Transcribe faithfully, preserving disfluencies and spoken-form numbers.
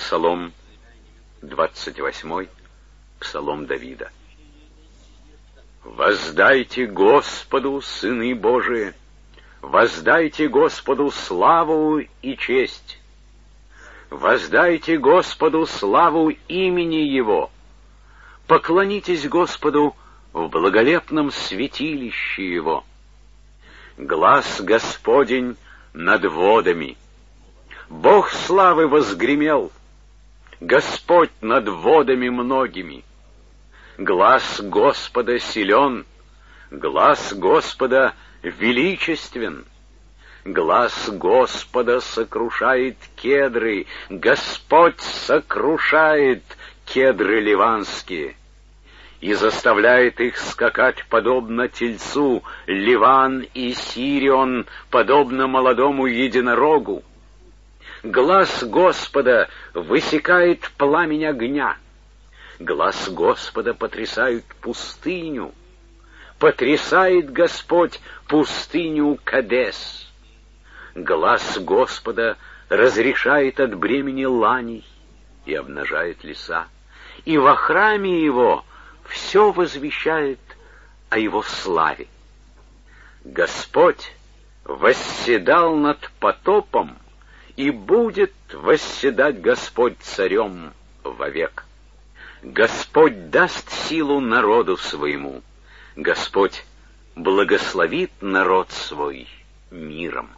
Псалом двадцать восьмой, Псалом Давида. «Воздайте Господу, сыны Божии, воздайте Господу славу и честь, воздайте Господу славу имени Его, поклонитесь Господу в благолепном святилище Его. Глас Господень над водами, Бог славы возгремел, Господь над водами многими. Глас Господа силен, глас Господа величествен. Глас Господа сокрушает кедры, Господь сокрушает кедры ливанские и заставляет их скакать подобно тельцу, Ливан и Сирион подобно молодому единорогу. Глас Господа высекает пламень огня, глас Господа потрясает пустыню, потрясает Господь пустыню Кадес. Глас Господа разрешает от бремени ланей и обнажает леса, и во храме Его все возвещает о Его славе. Господь восседал над потопом, и будет восседать Господь царем вовек. Господь даст силу народу своему, Господь благословит народ свой миром.